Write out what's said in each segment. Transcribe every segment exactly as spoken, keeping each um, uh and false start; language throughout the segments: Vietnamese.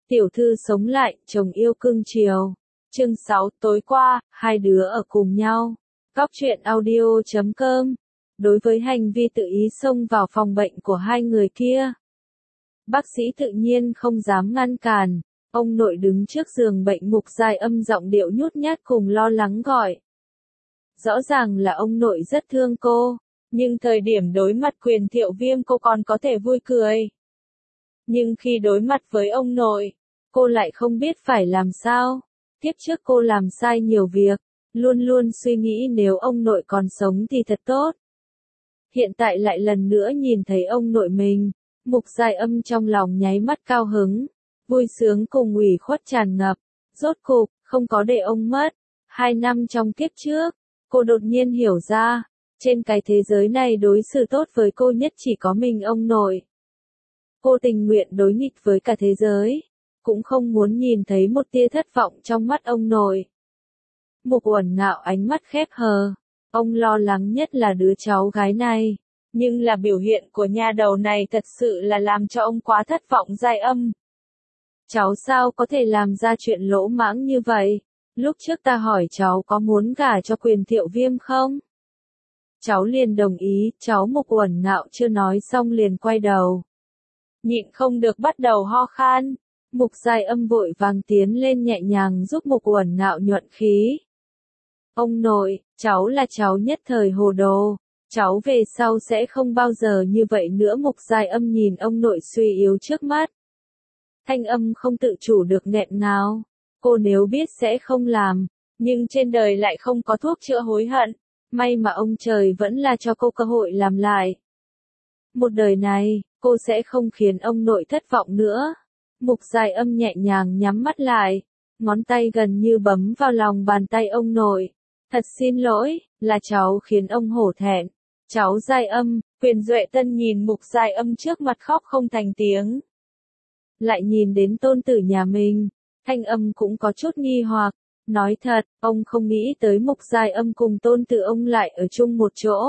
Tiểu thư sống lại, chồng yêu cưng chiều. Chương sáu, tối qua, hai đứa ở cùng nhau. Góc truyện audio chấm com. Đối với hành vi tự ý xông vào phòng bệnh của hai người kia, bác sĩ tự nhiên không dám ngăn cản. Ông nội đứng trước giường bệnh Mục Giai Âm, giọng điệu nhút nhát cùng lo lắng gọi. Rõ ràng là ông nội rất thương cô, nhưng thời điểm đối mặt Quyền Thiệu Viêm cô còn có thể vui cười. Nhưng khi đối mặt với ông nội, cô lại không biết phải làm sao. Tiếp trước cô làm sai nhiều việc, luôn luôn suy nghĩ nếu ông nội còn sống thì thật tốt. Hiện tại lại lần nữa nhìn thấy ông nội mình, Mục Giai Âm trong lòng nháy mắt cao hứng, vui sướng cùng ủy khuất tràn ngập. Rốt cục, không có để ông mất. Hai năm trong kiếp trước, cô đột nhiên hiểu ra, trên cái thế giới này đối xử tốt với cô nhất chỉ có mình ông nội. Cô tình nguyện đối nghịch với cả thế giới, cũng không muốn nhìn thấy một tia thất vọng trong mắt ông nội. Mục Uẩn Ngạo ánh mắt khép hờ, ông lo lắng nhất là đứa cháu gái này, nhưng là biểu hiện của nha đầu này thật sự là làm cho ông quá thất vọng. Giai Âm, cháu sao có thể làm ra chuyện lỗ mãng như vậy? Lúc trước ta hỏi cháu có muốn gả cho Quyền Thiệu Viêm không? Cháu liền đồng ý. Cháu Mục Uẩn Ngạo chưa nói xong liền quay đầu, nhịn không được bắt đầu ho khan. Mục Giai Âm vội vàng tiến lên nhẹ nhàng giúp Mục Uẩn Ngạo nhuận khí. Ông nội, cháu là cháu nhất thời hồ đồ, cháu về sau sẽ không bao giờ như vậy nữa. Mục Giai Âm nhìn ông nội suy yếu trước mắt, thanh âm không tự chủ được nghẹn ngào. Cô nếu biết sẽ không làm, nhưng trên đời lại không có thuốc chữa hối hận. May mà ông trời vẫn là cho cô cơ hội làm lại. Một đời này, cô sẽ không khiến ông nội thất vọng nữa. Mục Giai Âm nhẹ nhàng nhắm mắt lại, ngón tay gần như bấm vào lòng bàn tay ông nội. Thật xin lỗi, là cháu khiến ông hổ thẹn. Cháu Giai Âm. Quyền Duệ Tân nhìn Mục Giai Âm trước mặt khóc không thành tiếng. Lại nhìn đến tôn tử nhà mình, thanh âm cũng có chút nghi hoặc. Nói thật, ông không nghĩ tới Mục Giai Âm cùng tôn tử ông lại ở chung một chỗ.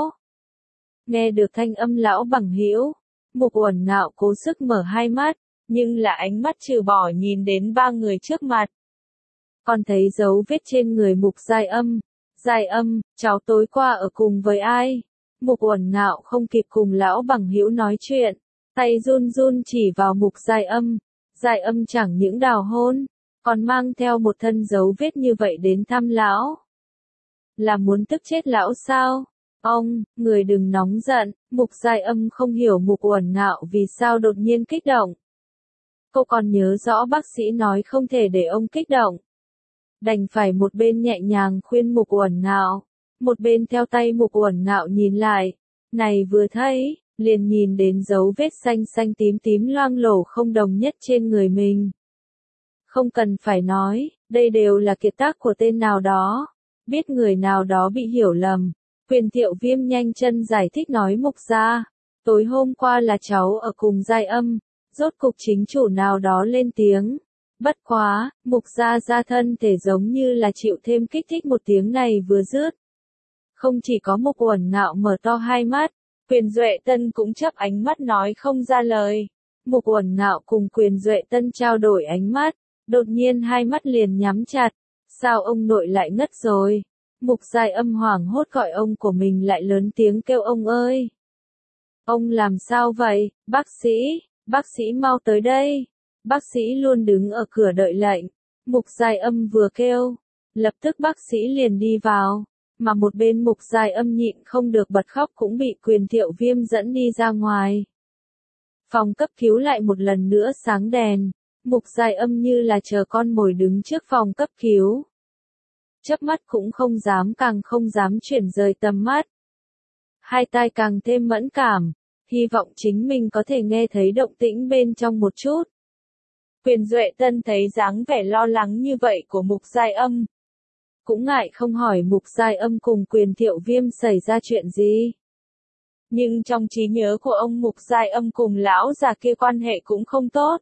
Nghe được thanh âm lão bằng hữu, Mục Uẩn Ngạo cố sức mở hai mắt, nhưng là ánh mắt trừ bỏ nhìn đến ba người trước mặt, còn thấy dấu vết trên người Mục Giai Âm. Giai Âm, cháu tối qua ở cùng với ai? Mục Uẩn Ngạo không kịp cùng lão bằng hữu nói chuyện, tay run run chỉ vào Mục Giai Âm. Giai Âm chẳng những đào hôn, còn mang theo một thân dấu vết như vậy đến thăm lão. Là muốn tức chết lão sao? Ông, người đừng nóng giận. Mục Giai Âm không hiểu Mục Uẩn Ngạo vì sao đột nhiên kích động. Cô còn nhớ rõ bác sĩ nói không thể để ông kích động. Đành phải một bên nhẹ nhàng khuyên Mục Uẩn Ngạo, một bên theo tay Mục Uẩn Ngạo nhìn lại. Này vừa thấy, liền nhìn đến dấu vết xanh xanh tím tím loang lổ không đồng nhất trên người mình. Không cần phải nói, đây đều là kiệt tác của tên nào đó. Biết người nào đó bị hiểu lầm, Quyền Thiệu Viêm nhanh chân giải thích nói Mục gia, tối hôm qua là cháu ở cùng Giai Âm. Rốt cục chính chủ nào đó lên tiếng. Bất quá, Mục gia gia thân thể giống như là chịu thêm kích thích. Một tiếng này vừa dứt, không chỉ có Mục Uẩn Ngạo mở to hai mắt, Quyền Duệ Tân cũng chớp ánh mắt nói không ra lời. Mục Uẩn Ngạo cùng Quyền Duệ Tân trao đổi ánh mắt, đột nhiên hai mắt liền nhắm chặt. Sao ông nội lại ngất rồi? Mục Giai Âm hoảng hốt gọi ông của mình lại lớn tiếng kêu ông ơi. Ông làm sao vậy? Bác sĩ, bác sĩ mau tới đây. Bác sĩ luôn đứng ở cửa đợi lệnh. Mục Giai Âm vừa kêu, lập tức bác sĩ liền đi vào, mà một bên Mục Giai Âm nhịn không được bật khóc cũng bị Quyền Thiệu Viêm dẫn đi ra ngoài. Phòng cấp cứu lại một lần nữa sáng đèn. Mục Giai Âm như là chờ con mồi đứng trước phòng cấp cứu. Chớp mắt cũng không dám càng không dám chuyển rời tầm mắt. Hai tai càng thêm mẫn cảm, hy vọng chính mình có thể nghe thấy động tĩnh bên trong một chút. Quyền Duệ Tân thấy dáng vẻ lo lắng như vậy của Mục Giai Âm, cũng ngại không hỏi Mục Giai Âm cùng Quyền Thiệu Viêm xảy ra chuyện gì. Nhưng trong trí nhớ của ông, Mục Giai Âm cùng lão già kia quan hệ cũng không tốt.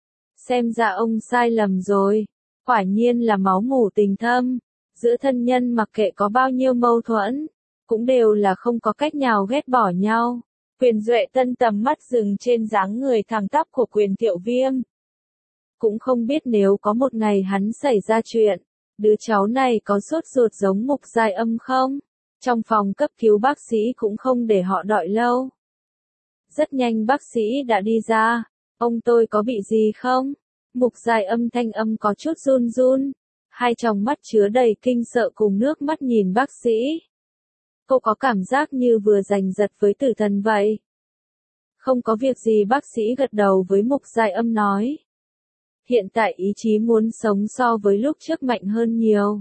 Xem ra ông sai lầm rồi, quả nhiên là máu mủ tình thâm. Giữa thân nhân mặc kệ có bao nhiêu mâu thuẫn, cũng đều là không có cách nào ghét bỏ nhau. Quyền Duệ Tân tầm mắt dừng trên dáng người thẳng tắp của Quyền Thiệu Viêm. cũng không biết nếu có một ngày hắn xảy ra chuyện, đứa cháu này có sốt ruột giống Mục Giai Âm không? Trong phòng cấp cứu bác sĩ cũng không để họ đợi lâu. Rất nhanh bác sĩ đã đi ra. Ông tôi có bị gì không? Mục Giai Âm thanh âm có chút run run. Hai tròng mắt chứa đầy kinh sợ cùng nước mắt nhìn bác sĩ. Cô có cảm giác như vừa giành giật với tử thần vậy. Không có việc gì, bác sĩ gật đầu với Mục Giai Âm nói. Hiện tại ý chí muốn sống so với lúc trước mạnh hơn nhiều.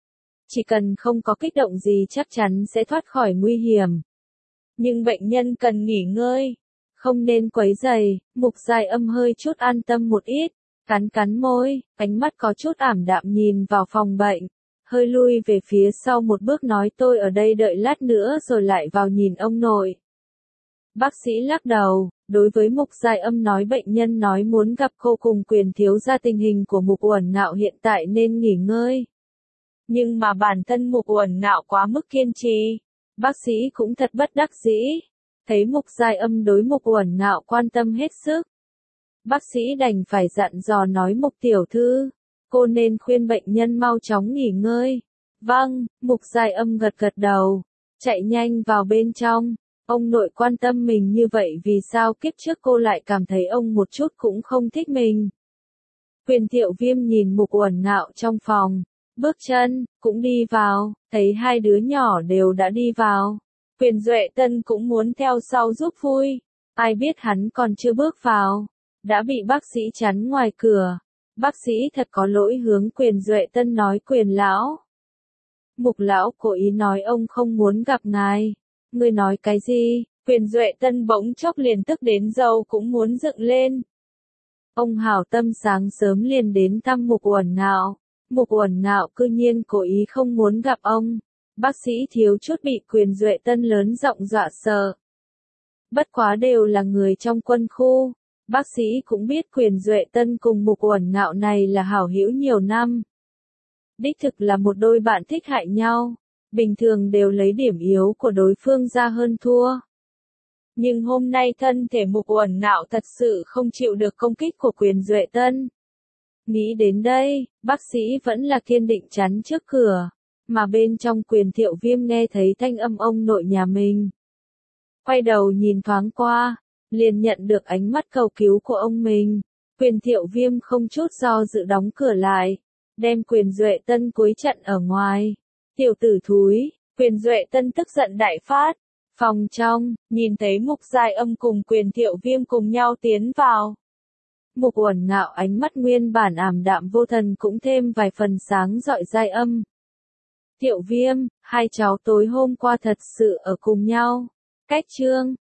Chỉ cần không có kích động gì chắc chắn sẽ thoát khỏi nguy hiểm. Nhưng bệnh nhân cần nghỉ ngơi, không nên quấy rầy. Mục Giai Âm hơi chút an tâm một ít, cắn cắn môi, ánh mắt có chút ảm đạm nhìn vào phòng bệnh, hơi lui về phía sau một bước nói tôi ở đây đợi lát nữa rồi lại vào nhìn ông nội. Bác sĩ lắc đầu, đối với Mục Giai Âm nói bệnh nhân nói muốn gặp cô cùng Quyền thiếu gia, tình hình của Mục Uẩn Ngạo hiện tại nên nghỉ ngơi. Nhưng mà bản thân Mục Uẩn Ngạo quá mức kiên trì, bác sĩ cũng thật bất đắc dĩ, thấy Mục Giai Âm đối Mục Uẩn Ngạo quan tâm hết sức. Bác sĩ đành phải dặn dò nói Mục tiểu thư, cô nên khuyên bệnh nhân mau chóng nghỉ ngơi. Vâng, Mục Giai Âm gật gật đầu, chạy nhanh vào bên trong. Ông nội quan tâm mình như vậy vì sao kiếp trước cô lại cảm thấy ông một chút cũng không thích mình. Quyền Thiệu Viêm nhìn Mục Uẩn Ngạo trong phòng, bước chân, cũng đi vào, thấy hai đứa nhỏ đều đã đi vào. Quyền Duệ Tân cũng muốn theo sau giúp vui, ai biết hắn còn chưa bước vào, đã bị bác sĩ chắn ngoài cửa. Bác sĩ thật có lỗi, hướng Quyền Duệ Tân nói Quyền lão. Mục lão cố ý nói ông không muốn gặp ngài. Ngươi nói cái gì? Quyền Duệ Tân bỗng chốc liền tức đến râu cũng muốn dựng lên. Ông hảo tâm sáng sớm liền đến thăm Mục Uẩn Ngạo. Mục Uẩn Ngạo cư nhiên cố ý không muốn gặp ông. Bác sĩ thiếu chút bị Quyền Duệ Tân lớn giọng dọa sợ. Bất quá đều là người trong quân khu. Bác sĩ cũng biết Quyền Duệ Tân cùng Mục Uẩn Ngạo này là hảo hữu nhiều năm. Đích thực là một đôi bạn thích hại nhau. Bình thường đều lấy điểm yếu của đối phương ra hơn thua. Nhưng hôm nay thân thể Mục Uẩn Ngạo thật sự không chịu được công kích của Quyền Duệ Tân. Nghĩ đến đây, bác sĩ vẫn là kiên định chắn trước cửa, mà bên trong Quyền Thiệu Viêm nghe thấy thanh âm ông nội nhà mình. Quay đầu nhìn thoáng qua, liền nhận được ánh mắt cầu cứu của ông mình. Quyền Thiệu Viêm không chút do dự đóng cửa lại, đem Quyền Duệ Tân cuối chặn ở ngoài. Tiểu tử thúi, Quyền Duệ Tân tức giận đại phát. Phòng trong, nhìn thấy Mục Giai Âm cùng Quyền Thiệu Viêm cùng nhau tiến vào. Mục Uẩn Ngạo ánh mắt nguyên bản ảm đạm vô thần cũng thêm vài phần sáng rọi. Giai Âm, Thiệu Viêm, hai cháu tối hôm qua thật sự ở cùng nhau. Cách chương